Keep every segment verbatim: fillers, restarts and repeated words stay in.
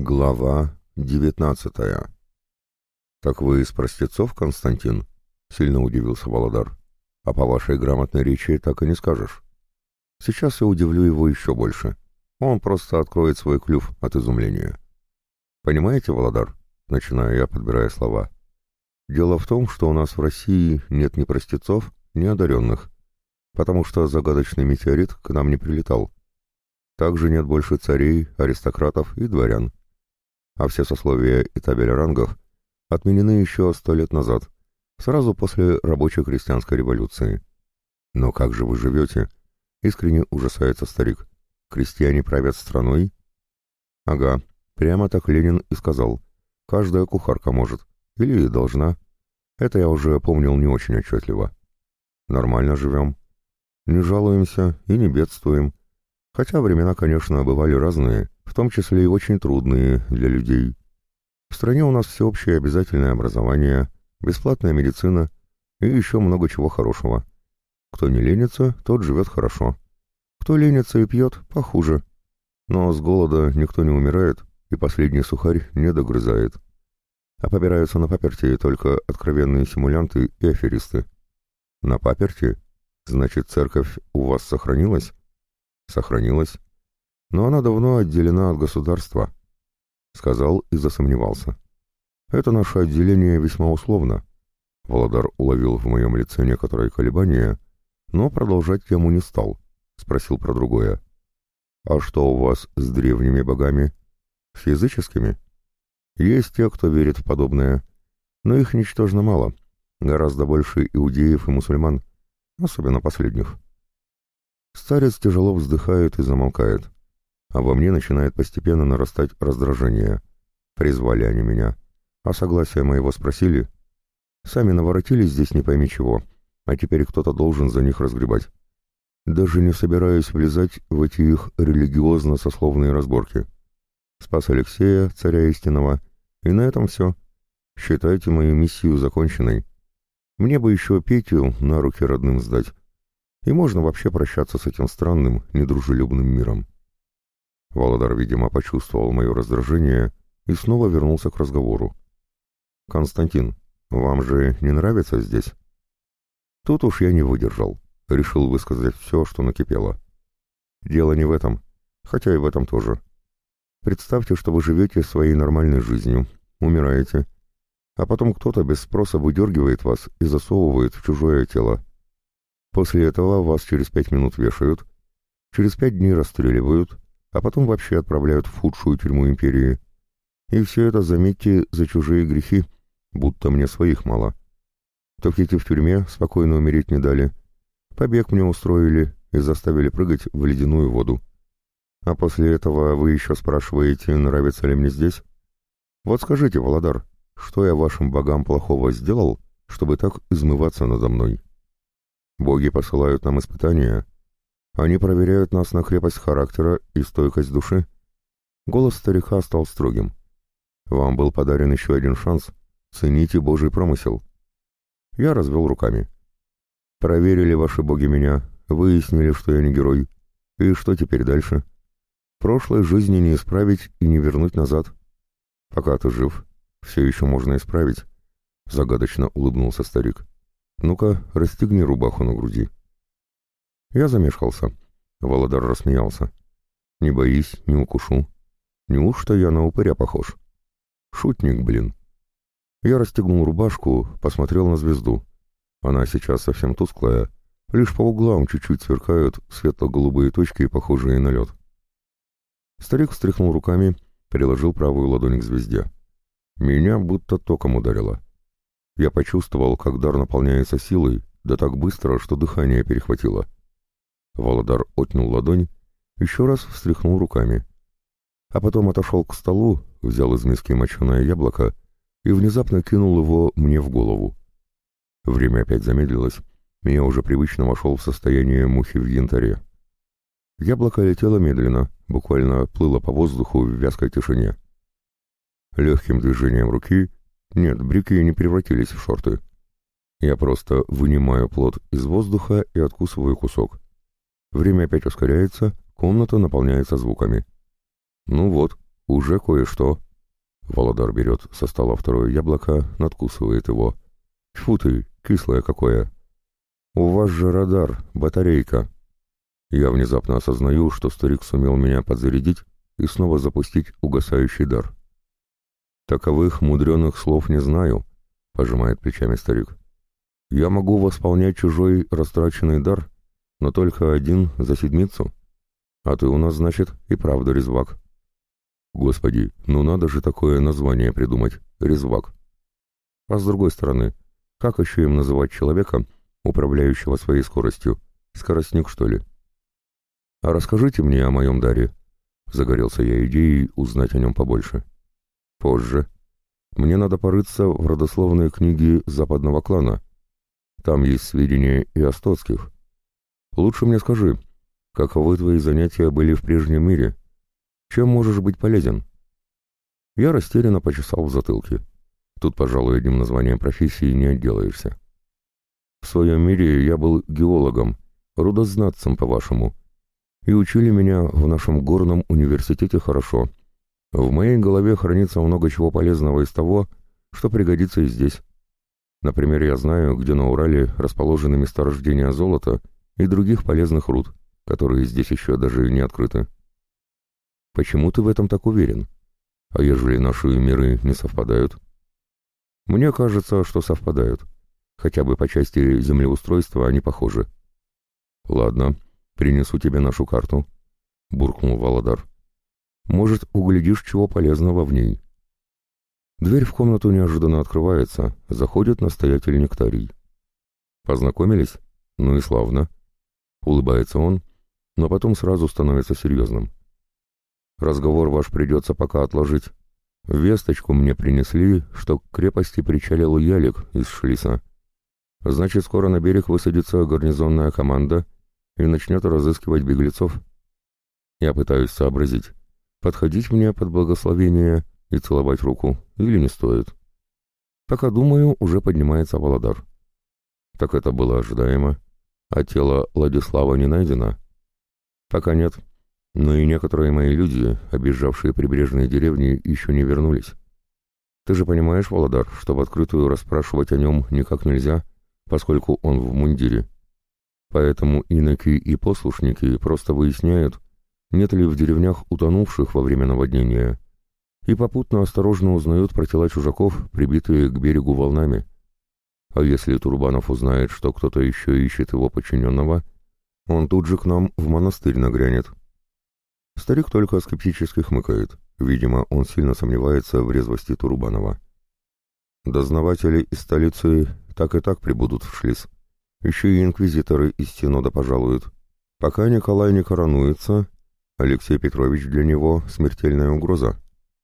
Глава девятнадцатая. «Так вы из простецов, Константин?» — сильно удивился Володар. «А по вашей грамотной речи так и не скажешь. Сейчас я удивлю его еще больше. Он просто откроет свой клюв от изумления. Понимаете, Володар?» — начинаю я, подбирая слова. «Дело в том, что у нас в России нет ни простецов, ни одаренных, потому что загадочный метеорит к нам не прилетал. Также нет больше царей, аристократов и дворян. А все сословия и табель рангов отменены еще сто лет назад, сразу после рабоче-крестьянской революции. Но как же вы живете?» — искренне ужасается старик. «Крестьяне правят страной?» «Ага, прямо так Ленин и сказал. Каждая кухарка может. Или должна. Это я уже помнил не очень отчетливо. Нормально живем. Не жалуемся и не бедствуем. Хотя времена, конечно, бывали разные, в том числе и очень трудные для людей. В стране у нас всеобщее обязательное образование, бесплатная медицина и еще много чего хорошего. Кто не ленится, тот живет хорошо. Кто ленится и пьет, похуже. Но с голода никто не умирает, и последний сухарь не догрызает. А побираются на паперти только откровенные симулянты и аферисты. На паперти? Значит, церковь у вас сохранилась? Сохранилась. Но она давно отделена от государства. Сказал и засомневался. Это наше отделение весьма условно. Володар уловил в моем лице некоторые колебания, но продолжать тему не стал. Спросил про другое. А что у вас с древними богами? С языческими? Есть те, кто верит в подобное, но их ничтожно мало. Гораздо больше иудеев и мусульман, особенно последних. Старец тяжело вздыхает и замолкает, а во мне начинает постепенно нарастать раздражение. Призвали они меня, а согласия моего спросили. Сами наворотились здесь не пойми чего, а теперь кто-то должен за них разгребать. Даже не собираюсь влезать в эти их религиозно-сословные разборки. Спас Алексея, царя истинного, и на этом все. Считайте мою миссию законченной. Мне бы еще Петю на руки родным сдать. И можно вообще прощаться с этим странным, недружелюбным миром. Володар, видимо, почувствовал мое раздражение и снова вернулся к разговору. «Константин, вам же не нравится здесь?» Тут уж я не выдержал, решил высказать все, что накипело. Дело не в этом, хотя и в этом тоже. Представьте, что вы живете своей нормальной жизнью, умираете, а потом кто-то без спроса выдергивает вас и засовывает в чужое тело. После этого вас через пять минут вешают, через пять дней расстреливают, а потом вообще отправляют в худшую тюрьму империи. И все это, заметьте, за чужие грехи, будто мне своих мало. Так эти в тюрьме спокойно умереть не дали. Побег мне устроили и заставили прыгать в ледяную воду. А после этого вы еще спрашиваете, нравится ли мне здесь? Вот скажите, Володар, что я вашим богам плохого сделал, чтобы так измываться надо мной? Боги посылают нам испытания. Они проверяют нас на крепость характера и стойкость души. Голос старика стал строгим. Вам был подарен еще один шанс. Цените Божий промысел. Я развел руками. Проверили ваши боги меня, выяснили, что я не герой. И что теперь дальше? Прошлой жизни не исправить и не вернуть назад. Пока ты жив, все еще можно исправить. Загадочно улыбнулся старик. Ну-ка, расстегни рубаху на груди. Я замешкался. Володар рассмеялся. Не боись, не укушу. Неужто я на упыря похож? Шутник, блин. Я расстегнул рубашку, посмотрел на звезду. Она сейчас совсем тусклая, лишь по углам чуть-чуть сверкают светло-голубые точки, похожие на лед. Старик встряхнул руками, приложил правую ладонь к звезде. Меня будто током ударило. Я почувствовал, как дар наполняется силой, да так быстро, что дыхание перехватило. Володар отнял ладонь, еще раз встряхнул руками. А потом отошел к столу, взял из миски моченое яблоко и внезапно кинул его мне в голову. Время опять замедлилось, и я уже привычно вошел в состояние мухи в янтаре. Яблоко летело медленно, буквально плыло по воздуху в вязкой тишине. Легким движением руки... Нет, брюки не превратились в шорты. Я просто вынимаю плод из воздуха и откусываю кусок. Время опять ускоряется, комната наполняется звуками. «Ну вот», уже кое-что». Володар берет со стола второе яблоко, надкусывает его. «Тьфу ты, кислое какое!» «У вас же радар, батарейка». Я внезапно осознаю, что старик сумел меня подзарядить и снова запустить угасающий дар. «Таковых мудреных слов не знаю», — пожимает плечами старик. «Я могу восполнять чужой растраченный дар, но только один за седмицу. А ты у нас, значит, и правда резвак». Господи, ну надо же такое название придумать — резвак. А с другой стороны, как еще им называть человека, управляющего своей скоростью? Скоростник, что ли? «А расскажите мне о моем даре», — загорелся я идеей узнать о нем побольше. «Позже. Мне надо порыться в родословной книге западного клана. Там есть сведения и о стоцких. Лучше мне скажи, каковы твои занятия были в прежнем мире? Чем можешь быть полезен?» Я растерянно почесал в затылке. Тут, пожалуй, одним названием профессии не отделаешься. В своем мире я был геологом, рудознатцем, по-вашему, и учили меня в нашем горном университете хорошо. В моей голове хранится много чего полезного из того, что пригодится и здесь. Например, я знаю, где на Урале расположены месторождения золота и других полезных руд, которые здесь еще даже не открыты. Почему ты в этом так уверен? А ежели наши миры не совпадают? Мне кажется, что совпадают. Хотя бы по части землеустройства они похожи. Ладно, принесу тебе нашу карту, буркнул Володар. Может, углядишь чего полезного в ней. Дверь в комнату неожиданно открывается, заходит настоятель Нектарий. Познакомились? Ну и славно. Улыбается он, но потом сразу становится серьезным. Разговор ваш придется пока отложить. Весточку мне принесли, что к крепости причалил ялик из Шлиса. Значит, скоро на берег высадится гарнизонная команда и начнет разыскивать беглецов. Я пытаюсь сообразить, подходить мне под благословение и целовать руку или не стоит. Пока думаю, уже поднимается Володар. Так это было ожидаемо. А тело Владислава не найдено? Пока нет. Но и некоторые мои люди, объезжавшие прибрежные деревни, еще не вернулись. Ты же понимаешь, Володар, что в открытую расспрашивать о нем никак нельзя, поскольку он в мундире. Поэтому иноки и послушники просто выясняют, нет ли в деревнях утонувших во время наводнения, и попутно осторожно узнают про тела чужаков, прибитые к берегу волнами. А если Турбанов узнает, что кто-то еще ищет его подчиненного, он тут же к нам в монастырь нагрянет. Старик только скептически хмыкает. Видимо, он сильно сомневается в резвости Турубанова. Дознаватели из столицы так и так прибудут в Шлиз. Еще и инквизиторы из Синода пожалуют. Пока Николай не коронуется, Алексей Петрович для него смертельная угроза.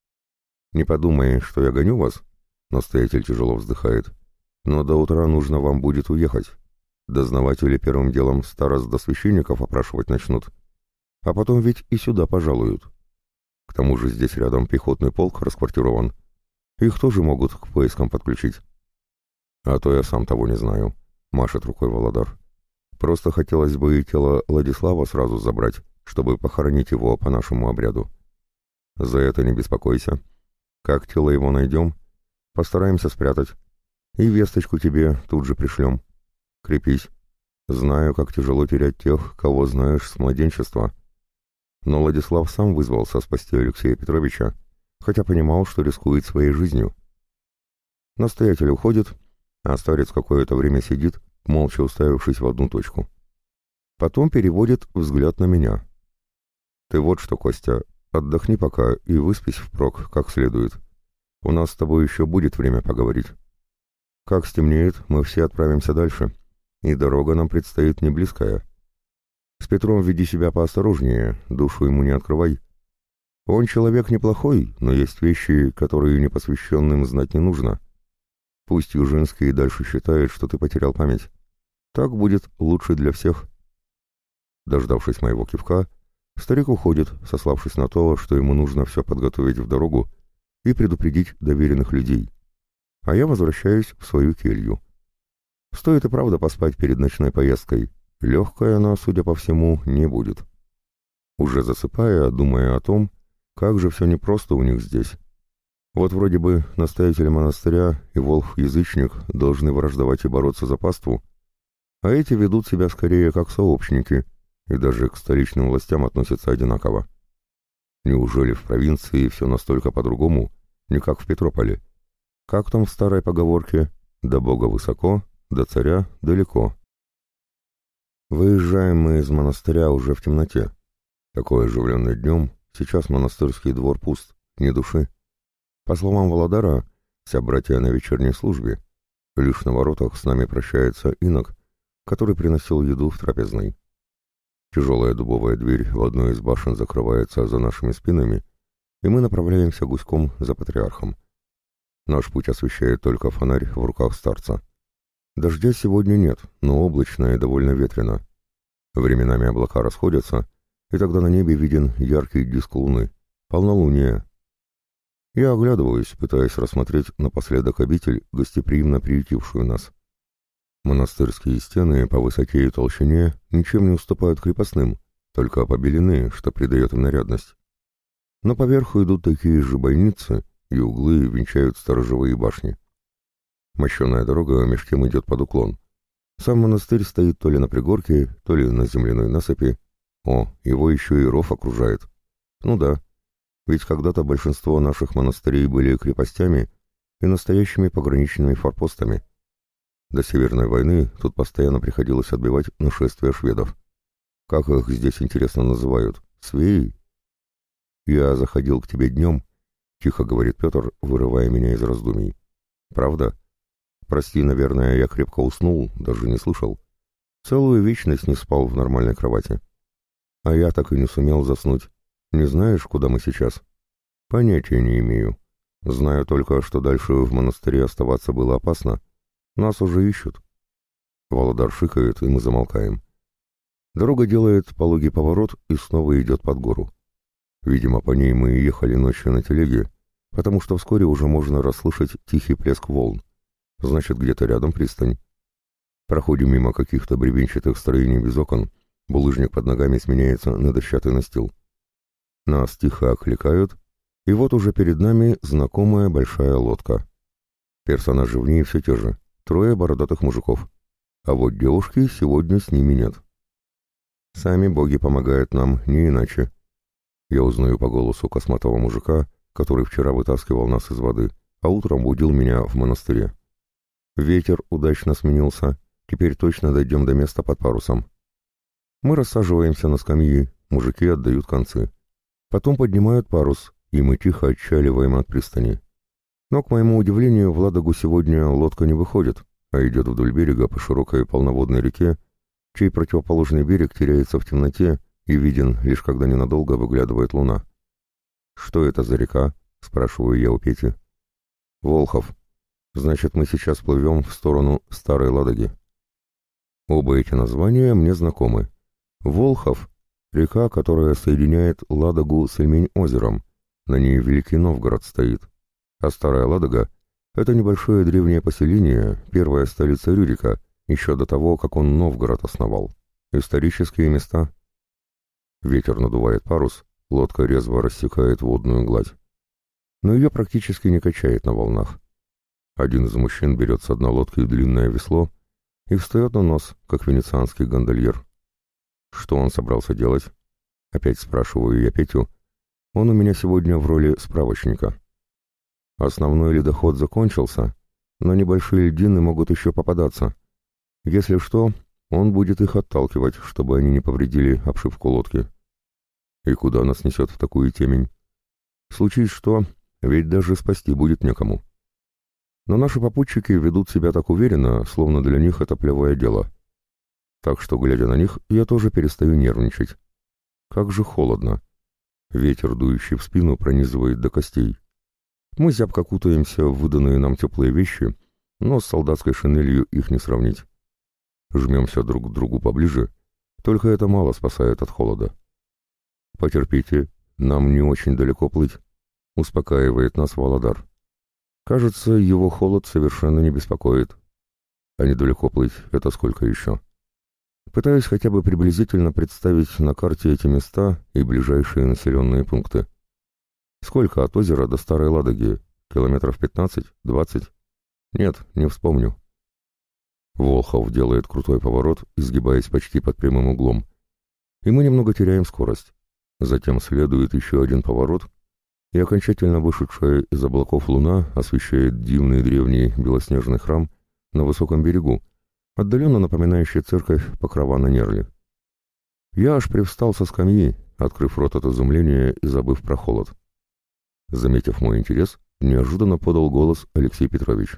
«Не подумай, что я гоню вас», — настоятель тяжело вздыхает. «Но до утра нужно вам будет уехать. Дознаватели первым делом старост до священников опрашивать начнут. А потом ведь и сюда пожалуют. К тому же здесь рядом пехотный полк расквартирован. Их тоже могут к поискам подключить». «А то я сам того не знаю», — машет рукой Володар. «Просто хотелось бы и тело Владислава сразу забрать, чтобы похоронить его по нашему обряду. За это не беспокойся. Как тело его найдем, постараемся спрятать. И весточку тебе тут же пришлем. Крепись. Знаю, как тяжело терять тех, кого знаешь с младенчества». Но Владислав сам вызвался спасти Алексея Петровича, хотя понимал, что рискует своей жизнью. Настоятель уходит, а старец какое-то время сидит, молча уставившись в одну точку. Потом переводит взгляд на меня. «Ты вот что, Костя, отдохни пока и выспись впрок, как следует. У нас с тобой еще будет время поговорить. Как стемнеет, мы все отправимся дальше, и дорога нам предстоит не близкая. С Петром веди себя поосторожнее, душу ему не открывай. Он человек неплохой, но есть вещи, которые непосвященным знать не нужно. Пусть Южинский и дальше считает, что ты потерял память. Так будет лучше для всех». Дождавшись моего кивка, старик уходит, сославшись на то, что ему нужно все подготовить в дорогу и предупредить доверенных людей. А я возвращаюсь в свою келью. Стоит и правда поспать перед ночной поездкой. Легкая она, судя по всему, не будет. Уже засыпая, думая о том, Как же все непросто у них здесь. Вот вроде бы настоятель монастыря и волхв-язычник должны враждовать и бороться за паству, а эти ведут себя скорее как сообщники и даже к столичным властям относятся одинаково. Неужели в провинции все настолько по-другому, не как в Петрополе? Как там в старой поговорке «до Бога высоко, до царя далеко». Выезжаем мы из монастыря уже в темноте. Такой оживленный днем, сейчас монастырский двор пуст, ни души. По словам Володара, вся братья на вечерней службе. Лишь на воротах с нами прощается инок, который приносил еду в трапезной. Тяжелая дубовая дверь в одной из башен закрывается за нашими спинами, и мы направляемся гуськом за патриархом. Наш путь освещает только фонарь в руках старца. Дождя сегодня нет, но облачно и довольно ветрено. Временами облака расходятся, и тогда на небе виден яркий диск луны, полнолуние. Я оглядываюсь, пытаясь рассмотреть напоследок обитель, гостеприимно приютившую нас. Монастырские стены по высоте и толщине ничем не уступают крепостным, только побелены, что придает им нарядность. Но поверху идут такие же бойницы, и углы венчают сторожевые башни. Мощеная дорога меж тем идет под уклон. Сам монастырь стоит то ли на пригорке, то ли на земляной насыпи. О, его еще и ров окружает. Ну да, ведь когда-то большинство наших монастырей были крепостями и настоящими пограничными форпостами. До Северной войны тут постоянно приходилось отбивать нашествия шведов. Как их здесь интересно называют? Свеи? «Я заходил к тебе днем», — тихо говорит Петр, вырывая меня из раздумий. «Правда? Прости, наверное, я крепко уснул, даже не слышал. Целую вечность не спал в нормальной кровати. А я так и не сумел заснуть. Не знаешь, куда мы сейчас?» «Понятия не имею. Знаю только, что дальше в монастыре оставаться было опасно. Нас уже ищут». Володар шикает, и мы замолкаем. Дорога делает пологий поворот и снова идет под гору. Видимо, по ней мы ехали ночью на телеге, потому что вскоре уже можно расслышать тихий плеск волн. Значит, где-то рядом пристань. Проходим мимо каких-то бревенчатых строений без окон, булыжник под ногами сменяется на дощатый настил. Нас тихо окликают, и вот уже перед нами знакомая большая лодка. Персонажи в ней все те же, трое бородатых мужиков. А вот девушки сегодня с ними нет. Сами боги помогают нам, не иначе. Я узнаю по голосу косматого мужика, который вчера вытаскивал нас из воды, а утром будил меня в монастыре. Ветер удачно сменился, теперь точно дойдем до места под парусом. Мы рассаживаемся на скамьи, мужики отдают концы. Потом поднимают парус, и мы тихо отчаливаем от пристани. Но, к моему удивлению, в Ладогу сегодня лодка не выходит, а идет вдоль берега по широкой полноводной реке, чей противоположный берег теряется в темноте и виден лишь когда ненадолго выглядывает луна. «Что это за река?» — спрашиваю я у Пети. «Волхов. Значит, мы сейчас плывем в сторону Старой Ладоги». Оба эти названия мне знакомы. Волхов — река, которая соединяет Ладогу с Ильмень-озером. На ней Великий Новгород стоит. А Старая Ладога — это небольшое древнее поселение, первая столица Рюрика, еще до того, как он Новгород основал. Исторические места. Ветер надувает парус, лодка резво рассекает водную гладь. Но ее практически не качает на волнах. Один из мужчин берет с дна лодки длинное весло и встает на нос, как венецианский гондольер. Что он собрался делать? Опять спрашиваю я Петю. Он у меня сегодня в роли справочника. Основной ледоход закончился, но небольшие льдины могут еще попадаться. Если что, он будет их отталкивать, чтобы они не повредили обшивку лодки. И куда нас несет в такую темень? Случись что, ведь даже спасти будет некому. Но наши попутчики ведут себя так уверенно, словно для них это плевое дело. Так что, глядя на них, я тоже перестаю нервничать. Как же холодно. Ветер, дующий в спину, пронизывает до костей. Мы зябко кутаемся в выданные нам теплые вещи, но с солдатской шинелью их не сравнить. Жмемся друг к другу поближе, только это мало спасает от холода. «Потерпите, нам не очень далеко плыть», — успокаивает нас Володар. Кажется, его холод совершенно не беспокоит. А недалеко плыть — это сколько еще? Пытаюсь хотя бы приблизительно представить на карте эти места и ближайшие населенные пункты. Сколько от озера до Старой Ладоги? Километров пятнадцать? Двадцать? Нет, не вспомню. Волхов делает крутой поворот, изгибаясь почти под прямым углом. И мы немного теряем скорость. Затем следует еще один поворот, и окончательно вышедшая из облаков луна освещает дивный древний белоснежный храм на высоком берегу, отдаленно напоминающий церковь Покрова на Нерли. Я аж привстал со скамьи, открыв рот от изумления и забыв про холод. Заметив мой интерес, неожиданно подал голос Алексей Петрович.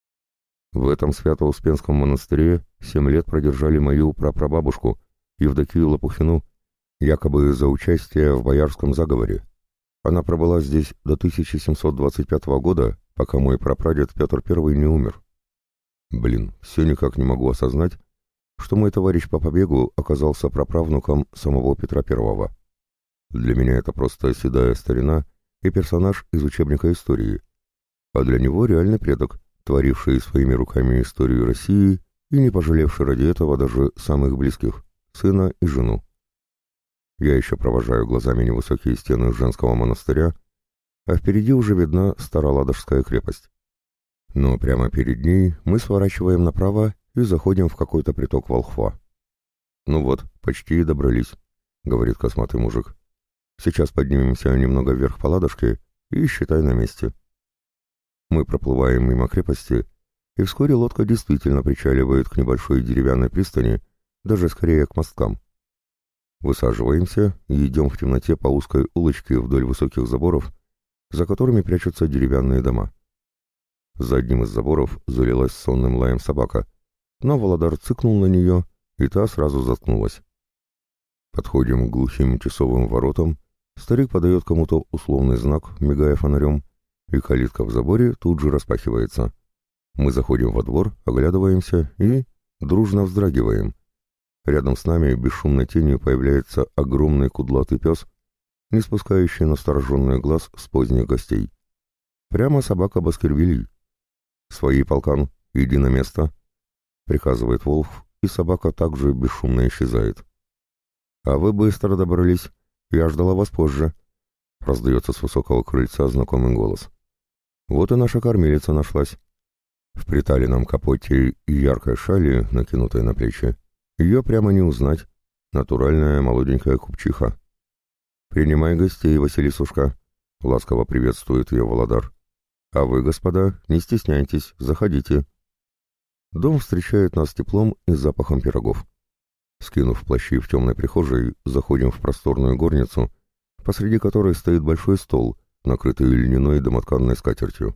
В этом Свято-Успенском монастыре семь лет продержали мою прапрабабушку, Евдокию Лопухину, якобы за участие в боярском заговоре. Она пробыла здесь до тысяча семьсот двадцать пятого года, пока мой прапрадед Петр Первый не умер. Блин, все никак не могу осознать, что мой товарищ по побегу оказался праправнуком самого Петра Первого. Для меня это просто седая старина и персонаж из учебника истории, а для него реальный предок, творивший своими руками историю России и не пожалевший ради этого даже самых близких — сына и жену. Я еще провожаю глазами невысокие стены женского монастыря, а впереди уже видна Староладожская крепость. Но прямо перед ней мы сворачиваем направо и заходим в какой-то приток Волхва. «Ну вот, почти и добрались», — говорит косматый мужик. «Сейчас поднимемся немного вверх по Ладожке и считай на месте». Мы проплываем мимо крепости, и вскоре лодка действительно причаливает к небольшой деревянной пристани, даже скорее к мосткам. Высаживаемся и идем в темноте по узкой улочке вдоль высоких заборов, за которыми прячутся деревянные дома. За одним из заборов залилась сонным лаем собака, но Володар цыкнул на нее, и та сразу заткнулась. Подходим к глухим тесовым воротам, старик подает кому-то условный знак, мигая фонарем, и калитка в заборе тут же распахивается. Мы заходим во двор, оглядываемся и дружно вздрагиваем. Рядом с нами бесшумной тенью появляется огромный кудлатый пес, не спускающий настороженный глаз с поздних гостей. Прямо собака Баскервилей. «Свои, полкан, иди на место», — приказывает Волхв, и собака также бесшумно исчезает. «А вы быстро добрались, я ждала вас позже», — раздается с высокого крыльца знакомый голос. «Вот и наша кормилица нашлась». В приталенном капоте и яркой шали, накинутой на плечи, ее прямо не узнать. Натуральная молоденькая купчиха. «Принимай гостей, Василисушка», — ласково приветствует ее Володар. «А вы, господа, не стесняйтесь, заходите». Дом встречает нас теплом и запахом пирогов. Скинув плащи в темной прихожей, заходим в просторную горницу, посреди которой стоит большой стол, накрытый льняной домотканной скатертью.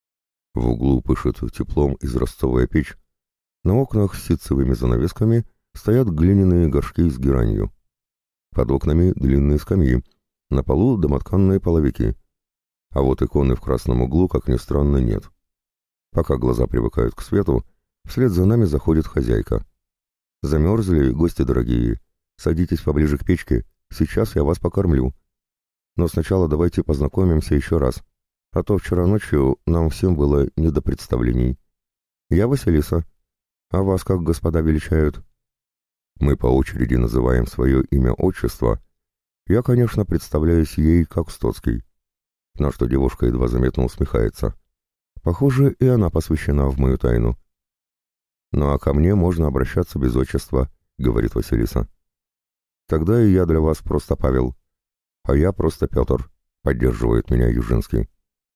В углу пышет теплом изразцовая печь. На окнах с ситцевыми занавесками стоят глиняные горшки с геранью. Под окнами длинные скамьи, на полу домотканные половики. А вот иконы в красном углу, как ни странно, нет. Пока глаза привыкают к свету, вслед за нами заходит хозяйка. «Замерзли, гости дорогие? Садитесь поближе к печке, сейчас я вас покормлю. Но сначала давайте познакомимся еще раз, а то вчера ночью нам всем было не до представлений. Я Василиса. А вас как господа величают?» Мы по очереди называем свое имя-отчество. Я, конечно, представляюсь ей как Стоцкий, на что девушка едва заметно усмехается. Похоже, и она посвящена в мою тайну. «Ну а ко мне можно обращаться без отчества», — говорит Василиса. «Тогда и я для вас просто Павел, а я просто Петр», — поддерживает меня Южинский.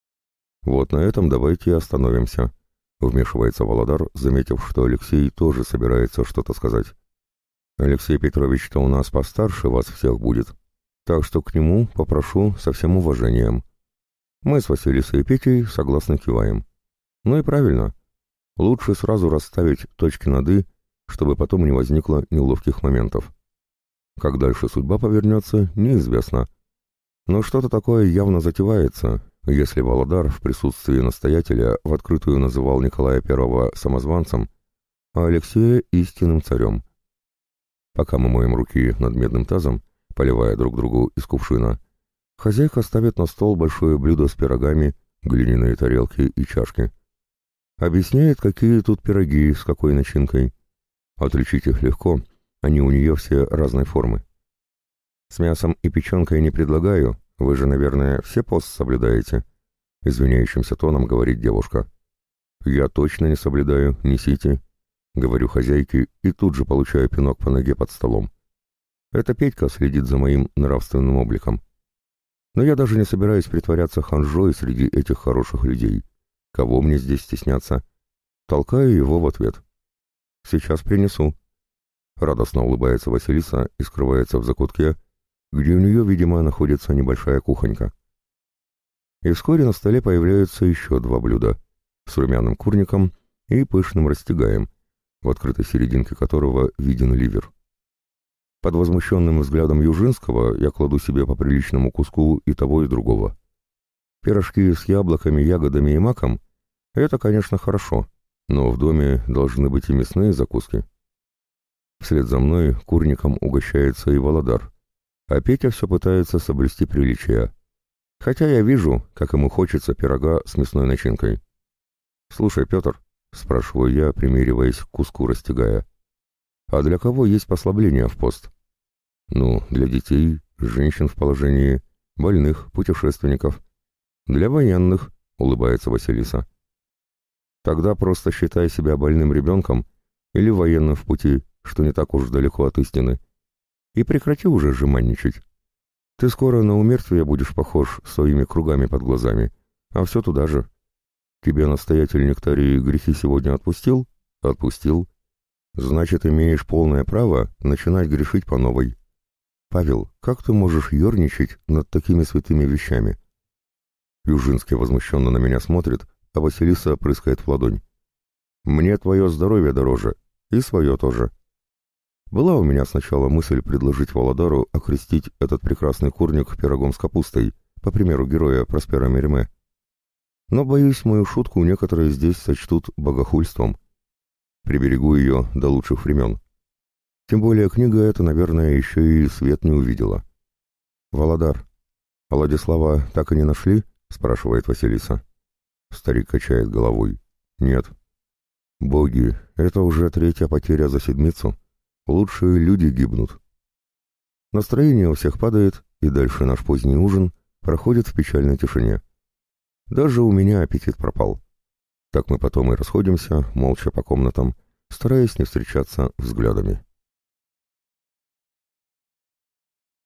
«Вот на этом давайте и остановимся», — вмешивается Володар, заметив, что Алексей тоже собирается что-то сказать. «Алексей Петрович-то у нас постарше вас всех будет, так что к нему попрошу со всем уважением». Мы с Василисой и Петей согласно киваем. Ну и правильно. Лучше сразу расставить точки над «и», чтобы потом не возникло неловких моментов. Как дальше судьба повернется, неизвестно. Но что-то такое явно затевается, если Володар в присутствии настоятеля в открытую называл Николая Первого самозванцем, а Алексея истинным царем. Пока мы моем руки над медным тазом, поливая друг другу из кувшина, хозяйка ставит на стол большое блюдо с пирогами, глиняные тарелки и чашки. Объясняет, какие тут пироги, с какой начинкой. Отличить их легко, они у нее все разной формы. «С мясом и печенкой не предлагаю, Вы же, наверное, все пост соблюдаете?» — извиняющимся тоном говорит девушка. «Я точно не соблюдаю, несите», — говорю хозяйке и тут же получаю пинок по ноге под столом. Это Петька следит за моим нравственным обликом. Но я даже не собираюсь притворяться ханжой среди этих хороших людей. Кого мне здесь стесняться? Толкаю его в ответ. «Сейчас принесу». Радостно улыбается Василиса и скрывается в закутке, где у нее, видимо, находится небольшая кухонька. И вскоре на столе появляются еще два блюда с румяным курником и пышным растягаем, в открытой серединке которого виден ливер. Под возмущенным взглядом Южинского я кладу себе по приличному куску и того, и другого. Пирожки с яблоками, ягодами и маком — это, конечно, хорошо, но в доме должны быть и мясные закуски. Вслед за мной курником угощается и Володар, а Петя все пытается соблюсти приличия, хотя я вижу, как ему хочется пирога с мясной начинкой. «Слушай, Петр», — спрашиваю я, примериваясь к куску растягая, «а для кого есть послабление в пост?» «Ну, для детей, женщин в положении, больных, путешественников. Для военных», — улыбается Василиса. «Тогда просто считай себя больным ребенком или военным в пути, что не так уж далеко от истины. И прекрати уже жеманничать. Ты скоро на умертвие будешь похож своими кругами под глазами, а все туда же. Тебе настоятель Нектарии грехи сегодня отпустил? Отпустил. Значит, имеешь полное право начинать грешить по новой. Павел, как ты можешь ерничать над такими святыми вещами?» Южинский возмущенно на меня смотрит, а Василиса прыскает в ладонь. «Мне твое здоровье дороже, и свое тоже». Была у меня сначала мысль предложить Володару окрестить этот прекрасный курник пирогом с капустой, по примеру героя Проспера Мериме. Но, боюсь, мою шутку некоторые здесь сочтут богохульством. Приберегу ее до лучших времен. Тем более книга эта, наверное, еще и свет не увидела. «Володар, а Владислава так и не нашли?» — спрашивает Василиса. Старик качает головой. «Нет». «Боги, это уже третья потеря за седмицу. Лучшие люди гибнут». Настроение у всех падает, и дальше наш поздний ужин проходит в печальной тишине. Даже у меня аппетит пропал. Так мы потом и расходимся, молча по комнатам, стараясь не встречаться взглядами.